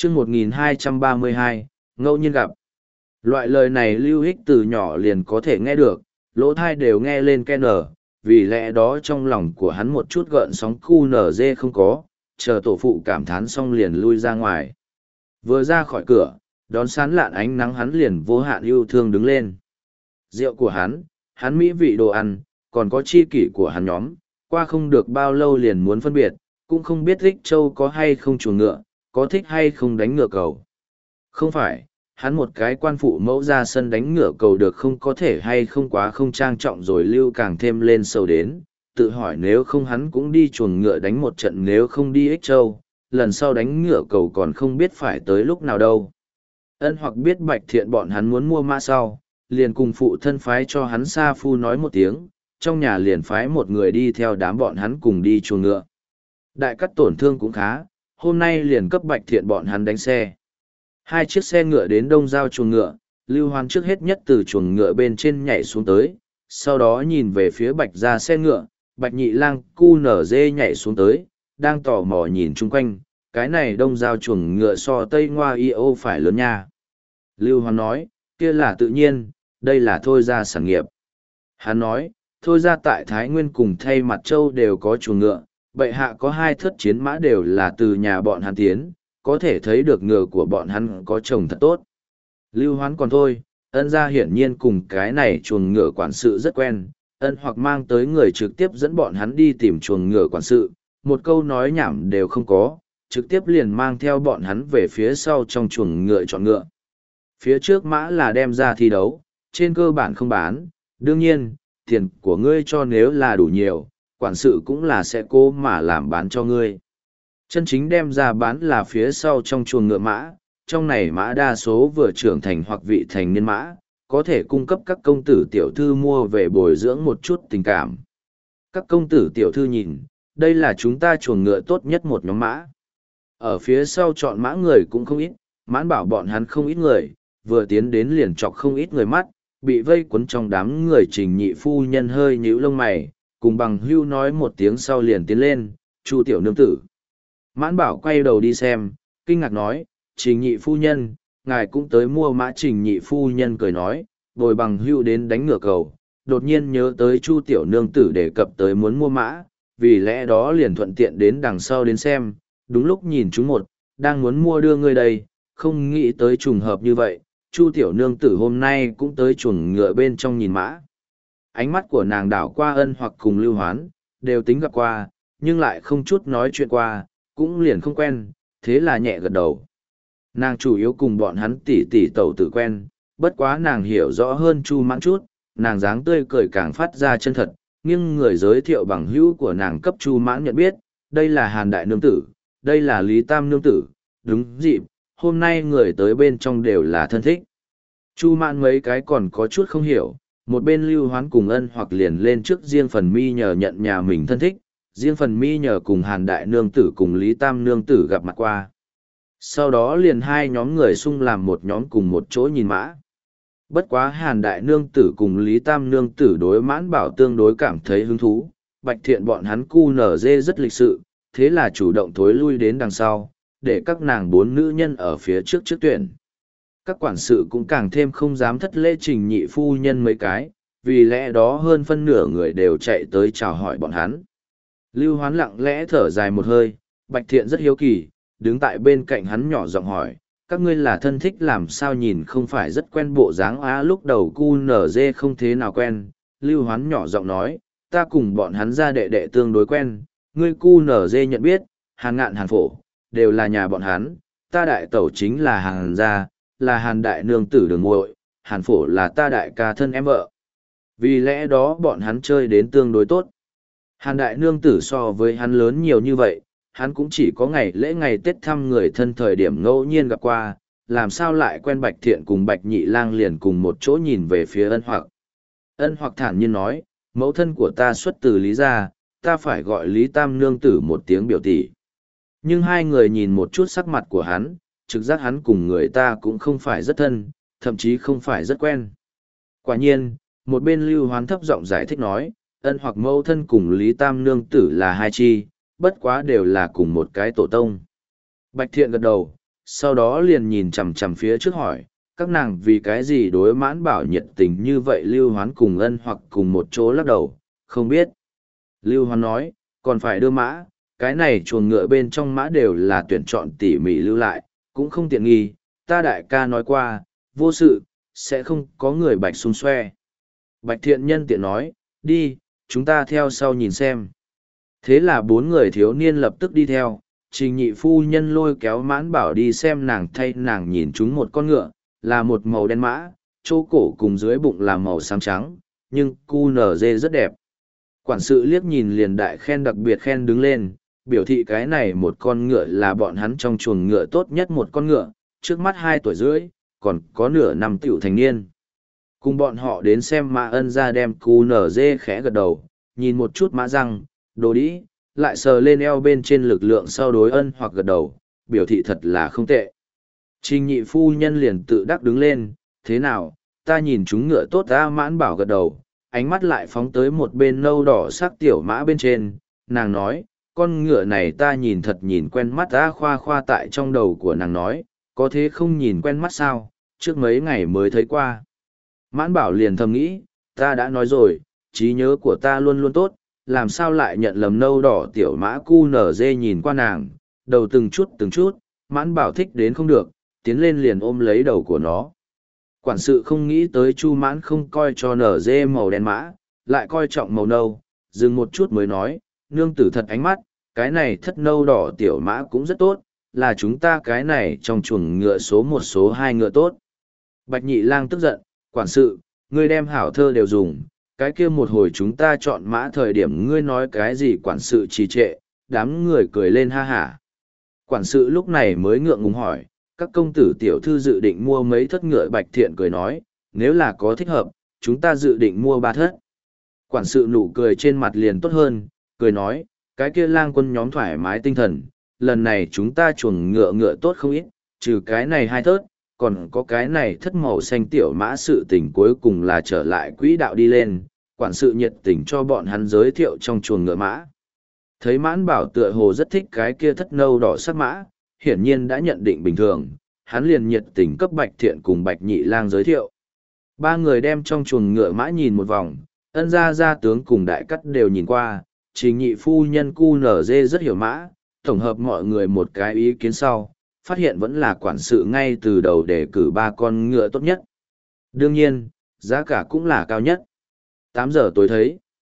chương 1232, ngẫu nhiên gặp. Loại lời này Lưu Hích từ nhỏ liền có thể nghe được, lỗ thai đều nghe lên ke nở, vì lẽ đó trong lòng của hắn một chút gợn sóng cu nở dê không có, chờ tổ phụ cảm thán xong liền lui ra ngoài. Vừa ra khỏi cửa, đón sán lạn ánh nắng hắn liền vô hạn yêu thương đứng lên. Rượu của hắn mỹ vị đồ ăn, còn có chi kỷ của hắn nhóm, qua không được bao lâu liền muốn phân biệt, cũng không biết Ích Châu có hay không chuồng ngựa, có thích hay không đánh ngựa cầu. Không phải, hắn một cái quan phụ mẫu ra sân đánh ngựa cầu được không có thể hay không quá không trang trọng rồi Lưu càng thêm lên sầu đến, tự hỏi nếu không hắn cũng đi chuồng ngựa đánh một trận nếu không đi Ích Châu, lần sau đánh ngựa cầu còn không biết phải tới lúc nào đâu. Ân hoặc biết Bạch Thiện bọn hắn muốn mua mã sau, liền cùng phụ thân phái cho hắn Sa Phu nói một tiếng, trong nhà liền phái một người đi theo đám bọn hắn cùng đi chuồng ngựa. Đại cắt tổn thương cũng khá, hôm nay liền cấp Bạch Thiện bọn hắn đánh xe. Hai chiếc xe ngựa đến đông giao chuồng ngựa, Lưu Hoán trước hết nhất từ chuồng ngựa bên trên nhảy xuống tới, sau đó nhìn về phía Bạch ra xe ngựa, Bạch Nhị Lang cu nở dê nhảy xuống tới, đang tò mò nhìn chung quanh, cái này đông giao chuồng ngựa so Tây Ngoa Y Ô phải lớn nha. Lưu Hoán nói, kia là tự nhiên, đây là thôi ra sản nghiệp. Hắn nói, thôi ra tại Thái Nguyên cùng Thay Mặt Châu đều có chuồng ngựa, bệ hạ có hai thất chiến mã đều là từ nhà bọn hắn tiến, có thể thấy được ngựa của bọn hắn có chồng thật tốt. Lưu Hoán còn thôi, ân gia hiển nhiên cùng cái này chuồng ngựa quản sự rất quen, ân hoặc mang tới người trực tiếp dẫn bọn hắn đi tìm chuồng ngựa quản sự, một câu nói nhảm đều không có, trực tiếp liền mang theo bọn hắn về phía sau trong chuồng ngựa chọn ngựa. Phía trước mã là đem ra thi đấu, trên cơ bản không bán, đương nhiên, tiền của ngươi cho nếu là đủ nhiều, quản sự cũng là sẽ cố mà làm bán cho ngươi. Chân chính đem ra bán là phía sau trong chuồng ngựa mã, trong này mã đa số vừa trưởng thành hoặc vị thành niên mã, có thể cung cấp các công tử tiểu thư mua về bồi dưỡng một chút tình cảm. Các công tử tiểu thư nhìn, đây là chúng ta chuồng ngựa tốt nhất một nhóm mã. Ở phía sau chọn mã người cũng không ít, mãn bảo bọn hắn không ít người, vừa tiến đến liền chọc không ít người mắt, bị vây quấn trong đám người Trình nhị phu nhân hơi nhíu lông mày, cùng bằng hưu nói một tiếng sau liền tiến lên, Chu tiểu nương tử. Mãn bảo quay đầu đi xem, kinh ngạc nói, Trình nhị phu nhân, ngài cũng tới mua mã. Trình nhị phu nhân cười nói, bồi bằng hưu đến đánh ngựa cầu, đột nhiên nhớ tới Chu tiểu nương tử đề cập tới muốn mua mã, vì lẽ đó liền thuận tiện đến đằng sau đến xem, đúng lúc nhìn chúng một, đang muốn mua đưa ngươi đây, không nghĩ tới trùng hợp như vậy, Chu tiểu nương tử hôm nay cũng tới chuồng ngựa bên trong nhìn mã. Ánh mắt của nàng đảo qua Ân hoặc cùng Lưu Hoán, đều tính gặp qua, nhưng lại không chút nói chuyện qua, cũng liền không quen, thế là nhẹ gật đầu. Nàng chủ yếu cùng bọn hắn tỉ tỉ tẩu tử quen, bất quá nàng hiểu rõ hơn Chu Mãn chút, nàng dáng tươi cười càng phát ra chân thật, nhưng người giới thiệu bằng hữu của nàng cấp Chu Mãn nhận biết, đây là Hàn Đại Nương Tử, đây là Lý Tam Nương Tử, đúng dịp, hôm nay người tới bên trong đều là thân thích. Chu Mãn mấy cái còn có chút không hiểu, một bên Lưu Hoán cùng Ân hoặc liền lên trước riêng phần mi nhờ nhận nhà mình thân thích, riêng phần mi nhờ cùng Hàn Đại Nương Tử cùng Lý Tam Nương Tử gặp mặt qua. Sau đó liền hai nhóm người xung làm một nhóm cùng một chỗ nhìn mã. Bất quá Hàn Đại Nương Tử cùng Lý Tam Nương Tử đối Mãn Bảo tương đối cảm thấy hứng thú, Bạch Thiện bọn hắn cu nở dê rất lịch sự, thế là chủ động thối lui đến đằng sau, để các nàng bốn nữ nhân ở phía trước trước tuyển. Các quản sự cũng càng thêm không dám thất lễ Trình nhị phu nhân mấy cái, vì lẽ đó hơn phân nửa người đều chạy tới chào hỏi bọn hắn. Lưu Hoán lặng lẽ thở dài một hơi, Bạch Thiện rất hiếu kỳ, đứng tại bên cạnh hắn nhỏ giọng hỏi, các ngươi là thân thích làm sao nhìn không phải rất quen bộ dáng á. Lúc đầu cu nở dê không thế nào quen, Lưu Hoán nhỏ giọng nói, ta cùng bọn hắn ra đệ đệ tương đối quen, ngươi cu nở dê nhận biết, Hàn Ngạn Hàn Phổ, đều là nhà bọn hắn, ta đại tẩu chính là Hàn gia, là Hàn Đại Nương Tử đường muội, Hàn Phổ là ta đại ca thân em vợ. Vì lẽ đó bọn hắn chơi đến tương đối tốt. Hàn Đại Nương Tử so với hắn lớn nhiều như vậy, hắn cũng chỉ có ngày lễ ngày Tết thăm người thân thời điểm ngẫu nhiên gặp qua, làm sao lại quen Bạch Thiện cùng Bạch Nhị Lang liền cùng một chỗ nhìn về phía Ân hoặc. Ân hoặc thản nhiên nói, mẫu thân của ta xuất từ Lý gia, ta phải gọi Lý Tam Nương Tử một tiếng biểu tỷ. Nhưng hai người nhìn một chút sắc mặt của hắn, trực giác hắn cùng người ta cũng không phải rất thân, thậm chí không phải rất quen. Quả nhiên, một bên Lưu Hoán thấp giọng giải thích nói, Ân hoặc mẫu thân cùng Lý Tam Nương Tử là hai chi, bất quá đều là cùng một cái tổ tông. Bạch Thiện gật đầu, sau đó liền nhìn chằm chằm phía trước hỏi, các nàng vì cái gì đối Mãn Bảo nhiệt tình như vậy? Lưu Hoán cùng Ân Hoặc cùng một chỗ lắc đầu, không biết. Lưu Hoán nói, còn phải đưa mã, cái này chuồng ngựa bên trong mã đều là tuyển chọn tỉ mỉ lưu lại, cũng không tiện nghi, ta đại ca nói qua, vô sự, sẽ không có người bạch xung xoe. Bạch thiện nhân tiện nói, đi, chúng ta theo sau nhìn xem. Thế là bốn người thiếu niên lập tức đi theo, Trình Nhị phu nhân lôi kéo Mãn Bảo đi xem nàng, thay nàng nhìn chúng một con ngựa, là một màu đen mã, chỗ cổ cùng dưới bụng là màu xám trắng, nhưng cu nở dê rất đẹp. Quản sự liếc nhìn liền đại khen, đặc biệt khen đứng lên, biểu thị cái này một con ngựa là bọn hắn trong chuồng ngựa tốt nhất một con ngựa, trước mắt 2 tuổi rưỡi, còn có nửa năm tiểu thành niên. Cùng bọn họ đến xem mã Ân ra đem cu nở dê khẽ gật đầu, nhìn một chút mã răng, đồ đĩ, lại sờ lên eo bên trên lực lượng sau đối Ân hoặc gật đầu, biểu thị thật là không tệ. Trình Nhị phu nhân liền tự đắc đứng lên, thế nào, ta nhìn chúng ngựa tốt ta? Mãn Bảo gật đầu, ánh mắt lại phóng tới một bên nâu đỏ sắc tiểu mã bên trên, nàng nói, con ngựa này ta nhìn thật nhìn quen mắt. Ta khoa khoa tại trong đầu của nàng nói, có thế không nhìn quen mắt sao, trước mấy ngày mới thấy qua. Mãn Bảo liền thầm nghĩ, ta đã nói rồi, trí nhớ của ta luôn luôn tốt, làm sao lại nhận lầm nâu đỏ tiểu mã cu nở dê nhìn qua nàng, đầu từng chút, Mãn Bảo thích đến không được, tiến lên liền ôm lấy đầu của nó. Quản sự không nghĩ tới Chu Mãn không coi cho nở dê màu đen mã, lại coi trọng màu nâu, dừng một chút mới nói, nương tử thật ánh mắt, cái này thất nâu đỏ tiểu mã cũng rất tốt, là chúng ta cái này trong chuồng ngựa số 1 số 2 ngựa tốt. Bạch Nhị Lang tức giận, quản sự, ngươi đem hảo thơ đều dùng, cái kia một hồi chúng ta chọn mã thời điểm ngươi nói cái gì? Quản sự trì trệ, đám người cười lên ha hả. Quản sự lúc này mới ngượng ngùng hỏi, các công tử tiểu thư dự định mua mấy thất ngựa? Bạch Thiện cười nói, nếu là có thích hợp, chúng ta dự định mua 3 thất. Quản sự nụ cười trên mặt liền tốt hơn, cười nói, cái kia Lang quân nhóm thoải mái tinh thần, lần này chúng ta chuồng ngựa tốt không ít, trừ cái này 2 thớt, còn có cái này thất màu xanh tiểu mã. Sự tình cuối cùng là trở lại quỹ đạo đi lên, quản sự nhiệt tình cho bọn hắn giới thiệu trong chuồng ngựa mã. Thấy Mãn Bảo tựa hồ rất thích cái kia thất nâu đỏ sắc mã, hiển nhiên đã nhận định bình thường, hắn liền nhiệt tình cấp Bạch Thiện cùng Bạch Nhị Lang giới thiệu. 3 người đem trong chuồng ngựa mã nhìn một vòng, Ân gia tướng cùng đại cắt đều nhìn qua, Trình Nhị phu nhân cu nở dê rất hiểu mã, tổng hợp mọi người một cái ý kiến sau, phát hiện vẫn là quản sự ngay từ đầu để cử 3 con ngựa tốt nhất. Đương nhiên, giá cả cũng là cao nhất. 8 giờ tối thấy.